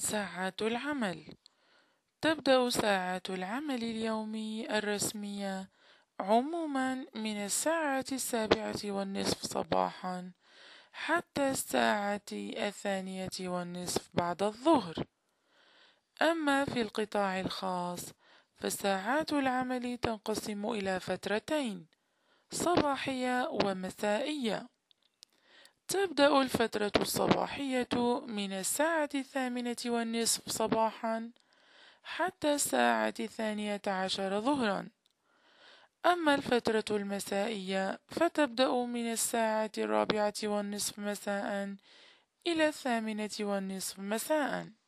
ساعات العمل. تبدأ ساعات العمل اليومي الرسمية عموما من الساعة 7:30 صباحا حتى الساعة 2:30 بعد الظهر. أما في القطاع الخاص فساعات العمل تنقسم إلى فترتين: صباحية ومسائية. تبدأ الفترة الصباحية من الساعة 8:30 صباحا حتى الساعة 12 ظهرا. أما الفترة المسائية فتبدأ من الساعة 4:30 مساء إلى 8:30 مساء.